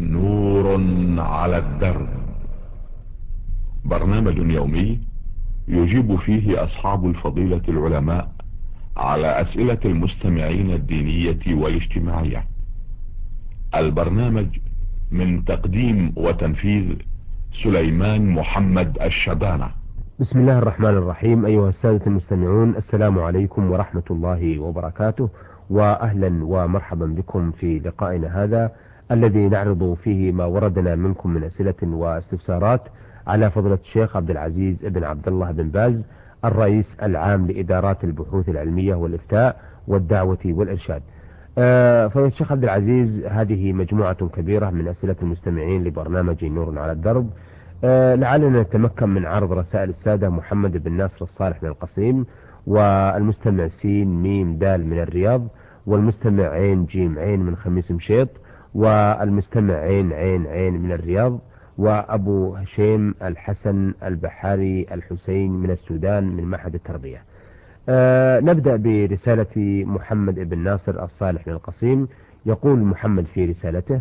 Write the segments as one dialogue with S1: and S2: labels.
S1: نور على الدرب، برنامج يومي يجيب فيه أصحاب الفضيلة العلماء على أسئلة المستمعين الدينية والاجتماعية. البرنامج من تقديم وتنفيذ سليمان محمد الشبانة.
S2: بسم الله الرحمن الرحيم. أيها السادة المستمعون، السلام عليكم ورحمة الله وبركاته، وأهلا ومرحبا بكم في لقائنا هذا الذي نعرض فيه ما وردنا منكم من أسئلة واستفسارات على فضيلة الشيخ عبد العزيز بن عبد الله بن باز، الرئيس العام لإدارات البحوث العلمية والإفتاء والدعوة والإرشاد. فضيلة الشيخ عبد العزيز، هذه مجموعة كبيرة من أسئلة المستمعين لبرنامج نور على الدرب. لعلنا نتمكن من عرض رسائل السادة محمد بن ناصر الصالح من القصيم، والمستمع سين ميم دال من الرياض، والمستمع عين جيم عين من خميس مشيط، والمستمع عين عين عين من الرياض، وأبو هشيم الحسن البحاري الحسين من السودان من معهد التربية. نبدأ برسالة محمد بن ناصر الصالح من القصيم. يقول محمد في رسالته: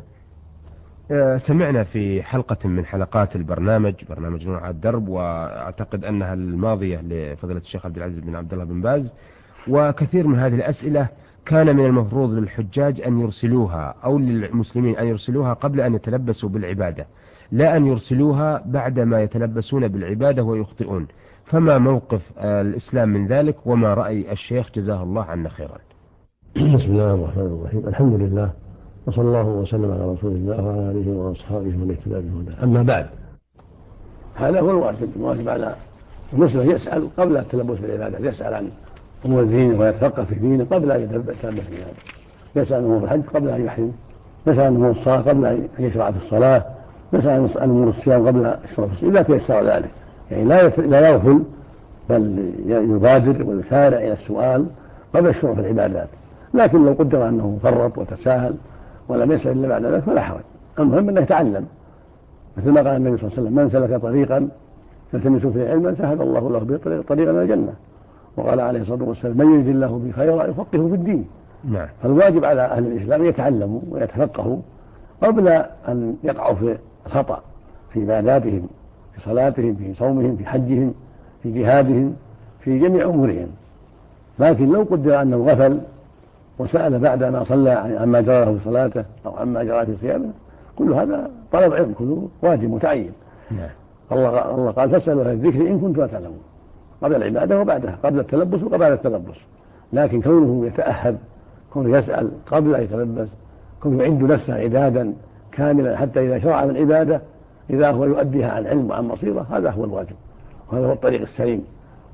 S2: سمعنا في حلقة من حلقات برنامج نور على الدرب، وأعتقد أنها الماضية لفضيلة الشيخ عبد العزيز بن عبد الله بن باز، وكثير من هذه الأسئلة كان من المفروض للحجاج أن يرسلوها أو للمسلمين أن يرسلوها قبل أن يتلبسوا بالعبادة، لا أن يرسلوها بعدما يتلبسون بالعبادة ويخطئون. فما موقف الإسلام من ذلك، وما رأي الشيخ جزاه الله عنا خيرا؟
S3: بسم الله الرحمن الرحيم. الحمد لله، وصلى الله وسلم على رسول الله وعلى اله واصحابه ومن اهتدى بهداه. اما بعد، هذا هو الواجب على المسلم يسال قبل التلبس بالعباده، يسال عن امور الدين ويتفقه في دينه قبل ان يتلبس بالعباده، يسال عن امور الحج قبل ان يحرم، يسال عن امور الصلاه قبل ان يشرع في الصلاه، يسال عن امور الصيام قبل الشرع في الصيام اذا تيسر ذلك. يعني لا يغفل، بل يبادر ويسارع الى السؤال قبل الشروع في العبادات. لكن لو قدر أنه فرط وتساهل ولم يسأل إلا بعد ذلك فلا حرج. المهم أنه يتعلم، مثل ما قال النبي صلى الله عليه وسلم: من سلك طريقا يلتمس فيه علما سهل الله له به طريقا إلى الجنة. وقال عليه الصلاة والسلام: من يرد الله به خيرا يفقهه في الدين.
S2: نعم.
S3: فالواجب على أهل الإسلام أن يتعلموا ويتفقهوا قبل أن يقعوا في الخطأ في عباداتهم، في صلاتهم، في صومهم، في حجهم، في جهادهم، في جميع أمورهم. لكن لو قدر أنه غفل وسأل بعد ما صلى عما جرى له في صلاته أو عما جرى في صيامه، كل هذا طلب علم، كله واجب متعين. الله قال: فاسألوا أهل الذكر إن كنتم لا تعلمون، قبل العبادة وبعدها، قبل التلبس وقبل التلبس. لكن كونه يتأهب، كونه يسأل قبل أن يتلبس، كونه يعد نفسه عبادا كاملا حتى إذا شرع من عبادة إذا هو يؤديها عن علم وعن بصيرة، هذا هو الواجب وهذا هو الطريق السليم.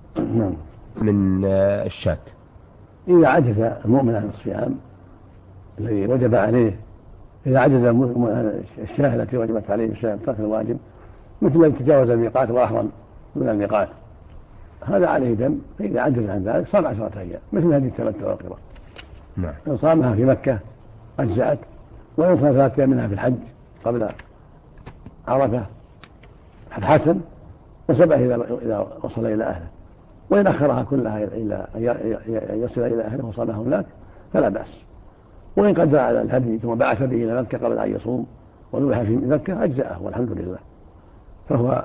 S2: من الشات:
S3: إذا عجز المؤمن عن الصيام الذي وجب عليه، إذا عجز الشاه التي وجبت عليه الصيام ترك الواجب، مثل من تجاوز الميقات وأحرم دون الميقات، هذا عليه دم. فإذا عجز عن ذلك صام 10 أيام، مثل هذه التمتع والقراء. إن صامها في مكة أجزأت، وإن صام 3 أيام منها في الحج قبل عرفة حسن، و7 إذا وصل إلى أهله. وإن أخرها كلها إلى أن يصل إلى أهله وصامها هناك فلا بأس. وإن قدر على الهدي ثم بعث به إلى مكة قبل أن يصوم وذبح في مكة أجزأه والحمد لله. فهو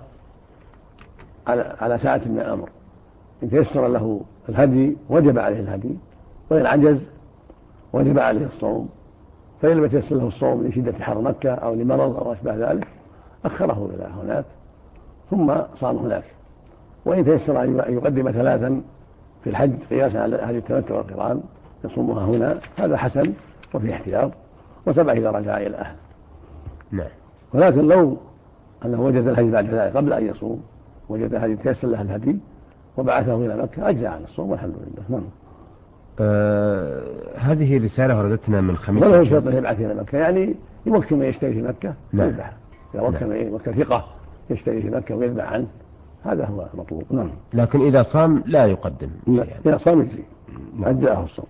S3: على ساعة من الأمر، إن تيسر له الهدي وجب عليه الهدي، وإن عجز وجب عليه الصوم. فإن لم يتيسر له الصوم لشدة حر مكة أو لمرض أو أشبه ذلك أخره إلى هناك ثم صام هناك. وإن تيسر أن يقدم 3 في الحج قياسا على هذه التمتع والقران يصومها هنا، هذا حسن وفي احتياط، و7 إذا رجع إلى أهله.
S2: نعم.
S3: ولكن لو أنه وجد الهدي بعد ذلك قبل أن يصوم، وجد الهدي تيسر له الهدي وبعثه إلى مكة أجزأ عن الصوم والحمد لله. نعم.
S2: هذه رسالة وردتنا من خميس.
S3: وله شرط يبعث إلى مكة، يعني يوكل من يشتري في مكة ويذبح. إذا وكل ثقة يشتري في مكة ويذبح عنه، هذا هو المطلوب. نعم.
S2: لكن إذا صام لا يقدم.
S3: إذا صام يجزي، أجزأه الصوم.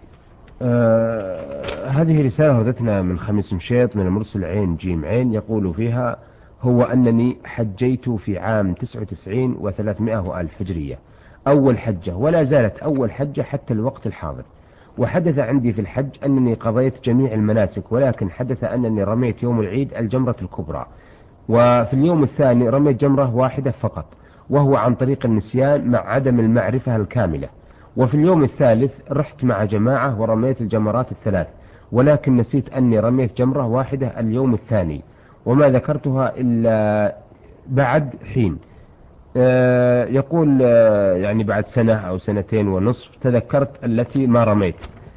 S2: هذه رسالة وردتنا من خميس مشيط من المرسل عين جيم عين، يقول فيها: هو أنني حجيت في عام 99 و300 ألف هجرية أول حجة، ولا زالت أول حجة حتى الوقت الحاضر، وحدث عندي في الحج أنني قضيت جميع المناسك، ولكن حدث أنني رميت يوم العيد الجمرة الكبرى، وفي اليوم الثاني رميت جمرة واحدة فقط، وهو عن طريق النسيان مع عدم المعرفة الكاملة. وفي اليوم الثالث رحت مع جماعة ورميت الجمرات الثلاث، ولكن نسيت أني رميت جمرة واحدة اليوم الثاني، وما ذكرتها إلا بعد حين. يقول يعني بعد سنة أو سنتين ونصف تذكرت التي ما رميت.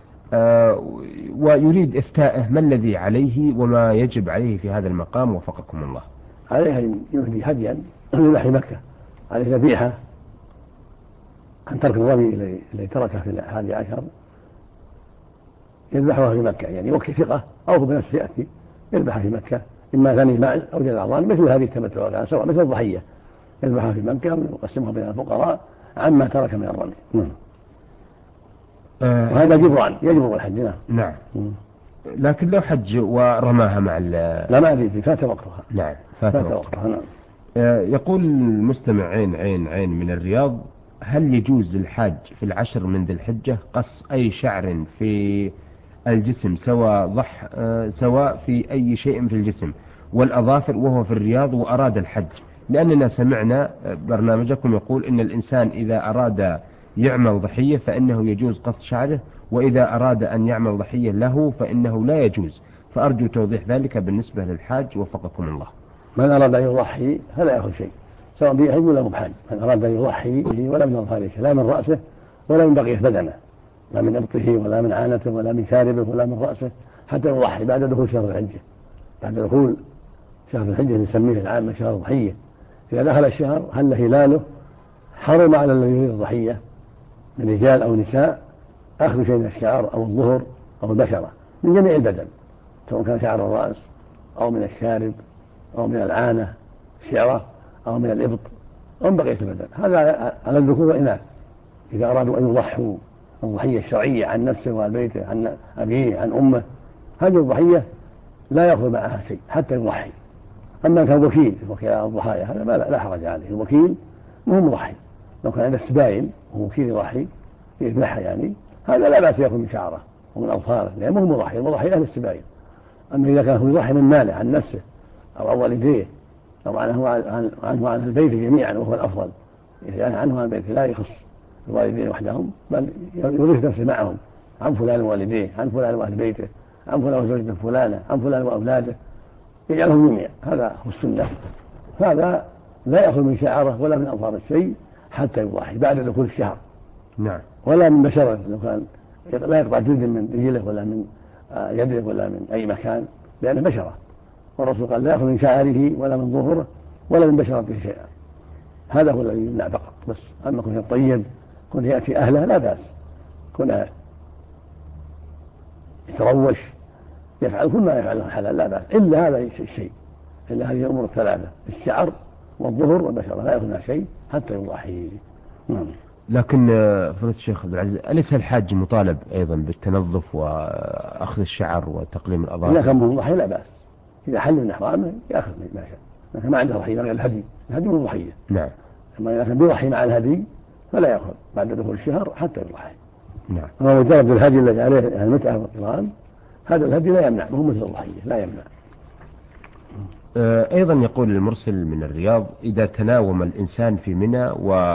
S2: ويريد إفتاءه ما الذي عليه وما يجب عليه في هذا المقام وفقكم الله.
S3: عليه أن يهدي هديا من نحو مكة، عليه ذبيحة عن ترك الرمي الذي تركه في 11 يذبحها في مكة، يعني يوكل ثقة أو بنفسه يأتي يذبحها في مكة، إما ثاني معز أو جل الأعضان، مثل هذه التمتع سواء مثل الضحية يذبحها في مكة ويقسمها بين الفقراء عما ترك من الرمي. وهذا جبران يجبر الحج.
S2: نعم. لكن لو حج ورماها مع
S3: لا ما أدري فات وقتها.
S2: نعم فات وقتها. نعم. يقول المستمع عين من الرياض: هل يجوز للحاج في 10 من ذي الحجة قص أي شعر في الجسم سواء في أي شيء في الجسم والأظافر وهو في الرياض وأراد الحج؟ لأننا سمعنا برنامجكم يقول إن الإنسان إذا أراد يعمل ضحية فإنه يجوز قص شعره، وإذا أراد أن يعمل ضحية له فإنه لا يجوز، فأرجو توضيح ذلك بالنسبة للحاج وفقكم الله.
S3: من أراد أن يضحي فلا يأخذ شيء سواء بيحج ولا مبحج. من أراد أن يضحي به ولا من أظفاره، لا من رأسه ولا من بقية بدنه، لا من إبطه ولا من عانته ولا من شاربه ولا من رأسه، حتى يضحي بعد دخول شهر الحجة. بعد دخول شهر الحجة نسميه العام شهر الضحية. إذا دخل الشهر هل هلاله حرم على الذي يريد الضحية من رجال أو نساء أخذ شيء من الشعر أو الظهر أو البشرة من جميع البدن، سواء كان شعر الرأس أو من الشارب أو من العانة الشعرة أو من الإبط أو من بقية البدن. هذا على الذكور والإناث إذا أرادوا أن يضحوا الضحية الشرعية عن نفسه وعن بيته عن أبيه عن أمه. هذه الضحية لا يأخذ معها شيء حتى يضحي. أما كان وكيل الضحايا هذا لا حرج عليه، الوكيل مو مضحي. لو كان عنده السبايل وهو وكيل يضحي يذبحها يعني هذا لا بأس يأخذ من شعره ومن أظفاره لأنه مو مضحي، المضحي أهل السبايل. أما إذا كان هو يضحي من ماله عن نفسه أو عن والديه أو عنه عن البيت جميعا وهو الأفضل، يعني عنه عن البيت لا يخص الوالدين وحدهم بل يورث نفسه معهم، عن فلان والديه، عن فلان وأهل بيته، عن فلان وزوجته فلانة، عن فلان وأولاده، يجعلهم جميعا. هذا هو السنة. هذا لا يأخذ من شعره ولا من أظفار الشيء حتى يضحي بعد دخول الشهر.
S2: نعم.
S3: ولا من بشرة، لو كان لا يقطع جلد من رجله ولا من يده ولا من أي مكان لأنه بشرة، والرسول قال لا يأخذ من شعره ولا من ظهره ولا من بشرته شيئا. هذا هو الذي يمنع فقط بس. أما كن الطيب كن يأتي أهله لا بأس، كن يتروش يفعل كل ما يفعله حلال لا بأس، إلا هذا الشيء، إلا هذه الأمور الثلاثة: الشعر والظهر والبشرة لا يأخذ منها شيء حتى يضحي.
S2: لكن فضيلة الشيخ عبد العزيز، أليس الحاج مطالب أيضا بالتنظف وأخذ الشعر وتقليم الأظافر؟
S3: إذا كان مضحي لا بأس، إذا حل من إحرامه يأخذ ما شاء، لكن ما عنده ضحية غير الهدي من الضحية.
S2: نعم.
S3: أما إذا كان بيضحي مع الهدي فلا يأخذ بعد دخول الشهر حتى يضحي.
S2: نعم.
S3: أما مجرد الهدي الذي عليه المتعة والقران هذا الهدي لا يمنع، وهو مثل الضحية لا يمنع.
S2: أيضا يقول المرسل من الرياض: إذا تناوم الإنسان في منى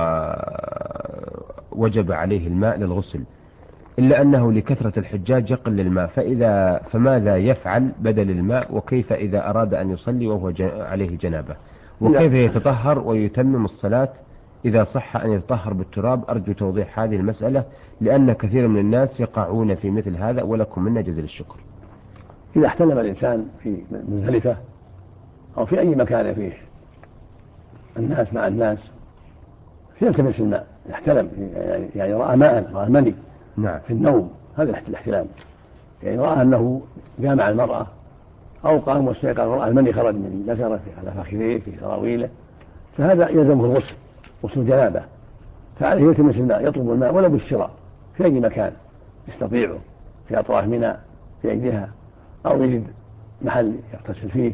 S2: ووجب عليه الماء للغسل إلا أنه لكثرة الحجاج يقل الماء، فماذا يفعل بدل الماء؟ وكيف إذا أراد أن يصلي وهو عليه جنابة؟ وكيف يتطهر ويتمم الصلاة إذا صح أن يتطهر بالتراب؟ أرجو توضيح هذه المسألة لأن كثير من الناس يقعون في مثل هذا، ولكم منا جزيل الشكر.
S3: إذا احتلم الإنسان في مزدلفة أو في أي مكان فيه الناس مع الناس فيلتمس الماء، يحتلم يعني رأى ماء، رأى مني.
S2: نعم.
S3: في النوم هذا الاحتلام، يعني رأى أنه جامع المرأة أو قام واستيقظ ورأى المني خرج من ذكره على فخذيه في سراويله، فهذا يلزمه الغسل، غسل جنابه، فعليه يلتمس الماء، يطلب الماء ولو بالشراء في أي مكان يستطيعه، في أطراف منى في أيديها، أو يجد محل يغتسل فيه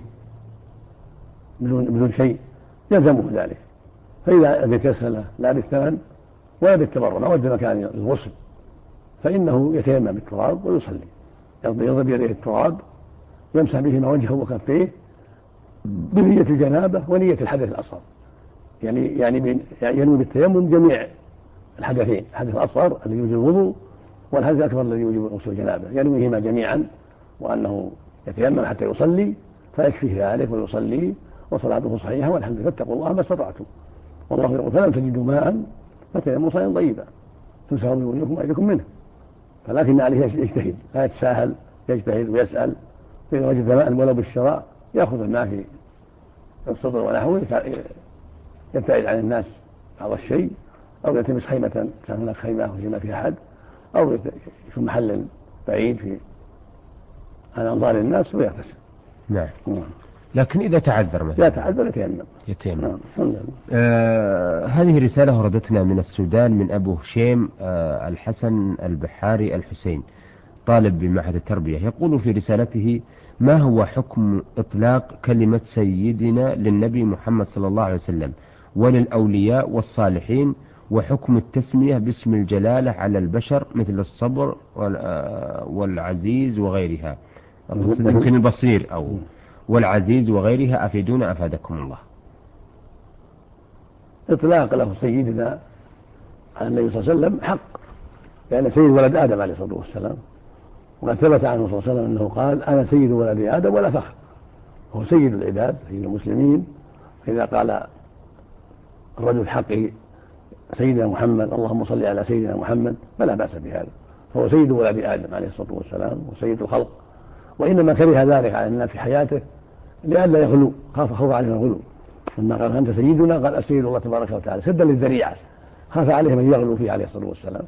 S3: بدون شيء يلزمه ذلك. فإذا يتيسر له لا بالثمن ولا بالتبرع، ما وجد مكان الغسل فإنه يتيمم بالتراب ويصلي، يضرب بيده التراب يمسح بهما وجهه وكفيه بنية الجنابة ونية الحدث الأصغر، يعني ينوي بالتيمم جميع الحدثين، الحدث الأصغر الذي يوجب الوضوء والحدث الأكبر الذي يوجب غسل الجنابة، ينويهما جميعا، وأنه يتيمم حتى يصلي فيكفيه ذلك ويصلي وصلاته صحيحة والحمد لله، فاتقوا الله ما استطعتم، والله يقول فلم تجدوا ماء فتيمموا صعيدا طيبا تمسحوا بوجوهكم وأيديكم منه، فلكن عليه يجتهد، لا يتساهل، يجتهد ويسأل، فإذا وجد ماء ولو بالشراء يأخذ الماء في الصدر ونحوه، يبتعد عن الناس بعض الشيء، أو يلتمس خيمة كان هناك خيمة وما فيها أحد، أو في محل بعيد عن أنظار الناس ويغتسل.
S2: نعم. لكن إذا تعذر مثلا
S3: لا تعذر يتيمم.
S2: هذه رسالة وردتنا من السودان من أبو هشيم الحسن البحاري الحسين، طالب بمعهد التربية، يقول في رسالته: ما هو حكم إطلاق كلمة سيدنا للنبي محمد صلى الله عليه وسلم وللأولياء والصالحين، وحكم التسمية باسم الجلالة على البشر مثل الصبر والعزيز وغيرها، يمكن البصير أو والعزيز وغيرها، أفيدونا أفادكم الله.
S3: إطلاق له سيدنا على النبي صلى الله عليه وسلم حق، لأن سيد ولد آدم عليه الصلاة والسلام، وقد ثبت عنه صلى الله عليه وسلم أنه قال: أنا سيد ولد آدم ولا فخر، هو سيد العباد سيد المسلمين. إذا قال الرجل حقه سيدنا محمد اللهم صل على سيدنا محمد فلا بأس بهذا، فهو سيد ولد آدم عليه الصلاة والسلام وسيد الخلق، وإنما كره ذلك على الناس في حياته لئلا يغلو، خاف عليهم الغلو، لما قال أنت سيدنا قال السيد الله تبارك وتعالى سدا للذريعة، خاف عليهم أن يغلو فيه عليه الصلاة والسلام.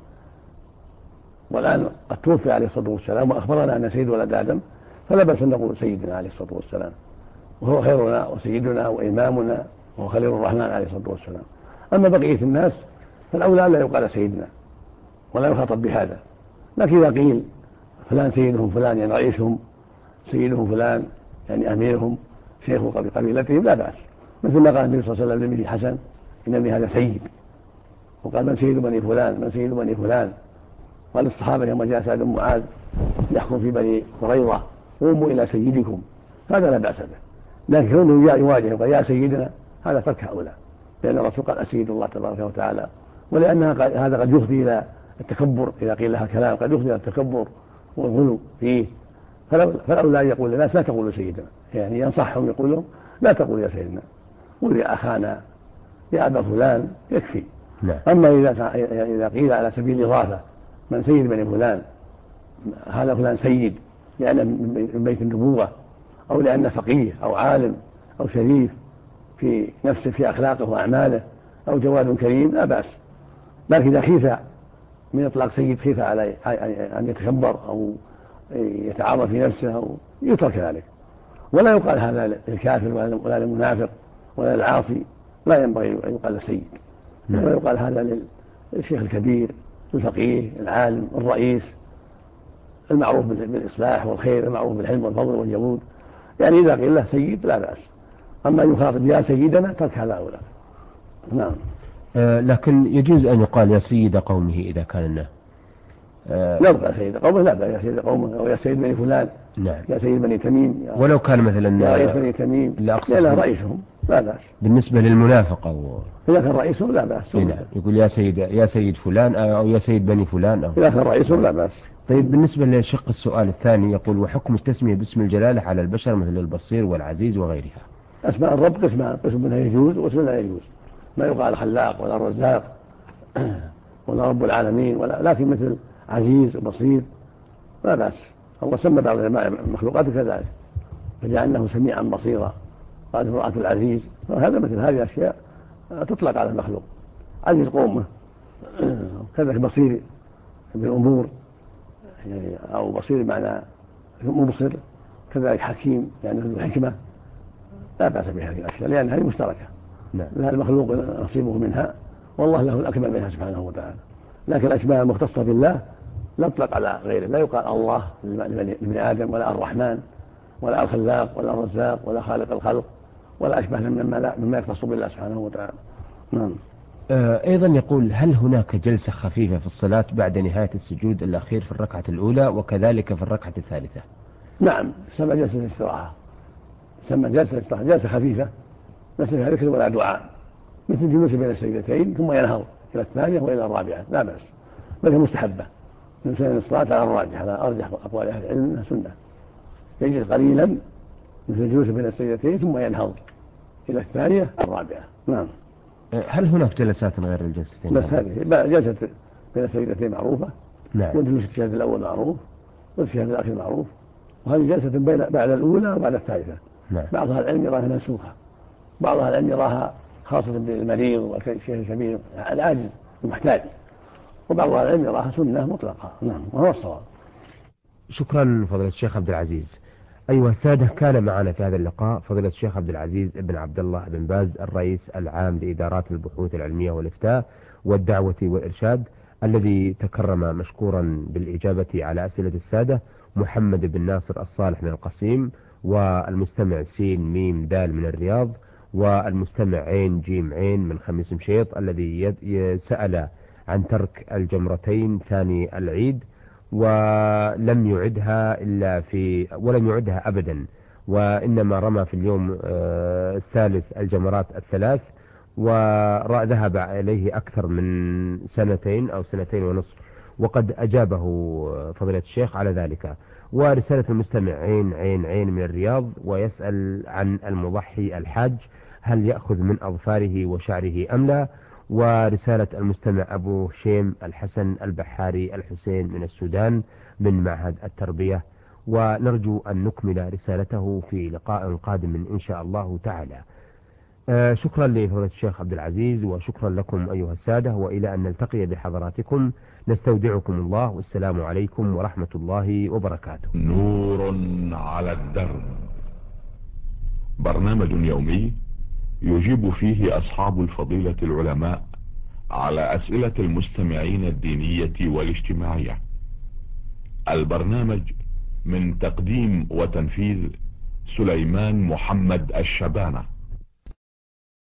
S3: والآن قد توفي عليه الصلاة والسلام وأخبرنا أن سيد ولد آدم، فلا بأس أن نقول سيدنا عليه الصلاة والسلام، وهو خيرنا وسيدنا وإمامنا وهو خليل الرحمن عليه الصلاة والسلام. أما بقية الناس فالأولى لا يقال سيدنا ولا يخاطب بهذا، لكن إذا قيل فلان سيدهم فلان يعني رئيسهم، سيدهم فلان يعني أميرهم، شيخ قبيلتهم، لا بأس، مثل ما قال النبي صلى الله عليه وسلم لابنه حسن: إن ابني هذا سيد، وقال: من سيد بني فلان، من سيد بني فلان. قال الصحابة يوم جاء سعد بن معاذ يحكم في بني قريظة: قوموا إلى سيدكم، هذا لا بأس به، لكن كونه يواجه وقال يا سيدنا هذا ترك هؤلاء، لأن الرسول قال أسيد الله تبارك وتعالى، ولأنها هذا قد يفضي إلى التكبر، إذا قيل لها كلام قد يفضي إلى التكبر والغلو فيه، فالأولى يقول للناس لا تقولوا سيدنا، يعني ينصحهم يقولوا لا تقولوا يا سيدنا، قل يا أخانا يا أبا فلان يكفي. أما إذا قيل على سبيل الإضافة من سيد بني فلان، هذا فلان سيد لأنه من بيت النبوة، أو لأنه فقيه أو عالم أو شريف في نفسه في أخلاقه وأعماله، أو جواد كريم، لا بأس. لكن إذا خيف من إطلاق سيد، خيف على أن يتكبر أو يتعاظم في نفسه أو يترك ذلك، ولا يقال هذا للكافر ولا للمنافق ولا للعاصي، لا ينبغي أن يقال السيد، ولا يقال هذا للشيخ الكبير الفقيه العالم الرئيس المعروف بالإصلاح والخير، المعروف بالحلم والفضل والجود، يعني إذا قيل له سيد لا بأس. أما يخاطب يا سيدنا ترك هذا أولى. نعم.
S2: لكن يجوز أن يقال يا سيد قومه إذا كان الناس
S3: لا يا سيد قومه، لا يا سيد قومه، أو يا سيد بني فلان.
S2: نعم.
S3: يا سيد بني تميم،
S2: ولو كان مثلا
S3: يا رئيس بني تميم لأنه رئيسهم لا بأس.
S2: بالنسبة للمنافق
S3: إذا كان رئيسهم لا بأس.
S2: نعم. يقول يا سيد فلان أو يا سيد بني فلان أو
S3: إذا كان رئيسهم لا بأس.
S2: طيب، بالنسبة لشق السؤال الثاني يقول: وحكم التسمية باسم الجلالة على البشر مثل البصير والعزيز وغيرها؟
S3: أسماء الرب قسمان، قسم منها يجوز وقسم لا يجوز، ما يقال خلاق ولا رزاق ولا رب العالمين لكن مثل عزيز وبصير لا بأس. الله سمى بعض المخلوقات كذلك، فجعلناه سميعا بصيرا، قال امرأة العزيز، فهذا مثل هذه الأشياء تطلق على المخلوق، عزيز قومه، كذلك بصير بالأمور يعني، أو بصير بمعنى مبصر، كذلك حكيم يعني ذو حكمة، لا بأس بهذه الأشياء لأنها مشتركة.
S2: نعم.
S3: لها المخلوق نصيبه منها، والله له الأكمل منها سبحانه وتعالى. لكن الأسماء المختصة بالله لا تطلق على غيره، لا يقال الله لابن آدم ولا الرحمن ولا الخلاق ولا الرزاق ولا خالق الخلق ولا أشبه مما يختص بالله سبحانه وتعالى. نعم.
S2: أيضا يقول: هل هناك جلسة خفيفة في الصلاة بعد نهاية السجود الأخير في الركعة الأولى وكذلك في الركعة الثالثة؟
S3: نعم، تسمى جلسة الاستراحة، تسمى جلسة الاستراحة، جلسة خفيفة ليس فيها ذكر ولا دعاء، مثل الجلوس بين السجدتين ثم ينهض إلى الثانية وإلى الرابعة، لا بأس، بل هي مستحبة من سنن الصلاة على الراجح، على أرجح أقوال أهل العلم أنها سنة. يجلس قليلا مثل الجلوس بين السجدتين ثم ينهض إلى الثانية الرابعة. نعم.
S2: هل هناك جلسات غير الجلستين؟
S3: بس هذه جلسة بين السجدتين معروفة. نعم. وجلوس الشهادة الأول معروف والشهادة الأخير معروف، وهذه جلسة بعد الأولى وبعد الثالثة. نعم. بعض أهل العلم يراها منسوخة، بعض أهل العلم يراها خاصة بالمريض والشيخ الكبير العاجز المحتاج، وبعض أهل العلم يراها سنة مطلقة. نعم، وهو الصواب.
S2: شكرا فضيلة الشيخ عبد العزيز. أيها السادة، كان معنا في هذا اللقاء فضيلة الشيخ عبد العزيز بن عبد الله بن باز، الرئيس العام لإدارات البحوث العلمية والإفتاء والدعوة والإرشاد، الذي تكرم مشكورا بالإجابة على أسئلة السادة، محمد بن ناصر الصالح من القصيم، والمستمع سين ميم دال من الرياض، والمستمع عين جيم عين من خميس مشيط، الذي سأل عن ترك الجمرتين ثاني العيد ولم يعدها أبدا، وإنما رمى في اليوم الثالث الجمرات الثلاث، وذهب إليه أكثر من سنتين أو سنتين ونصف، وقد أجابه فضيلة الشيخ على ذلك. ورسالة المستمع عين عين عين من الرياض، ويسأل عن المضحي الحاج هل يأخذ من أظفاره وشعره أم لا. ورسالة المستمع أبو شيم الحسن البحاري الحسين من السودان من معهد التربية، ونرجو أن نكمل رسالته في لقاء قادم إن شاء الله تعالى. شكرا لفضيلة الشيخ عبد العزيز، وشكرا لكم أيها السادة، وإلى أن نلتقي بحضراتكم نستودعكم الله، والسلام عليكم ورحمة الله وبركاته.
S1: نور على الدرب، برنامج يومي يجيب فيه أصحاب الفضيلة العلماء على أسئلة المستمعين الدينية والاجتماعية. البرنامج من تقديم وتنفيذ سليمان محمد الشبانة.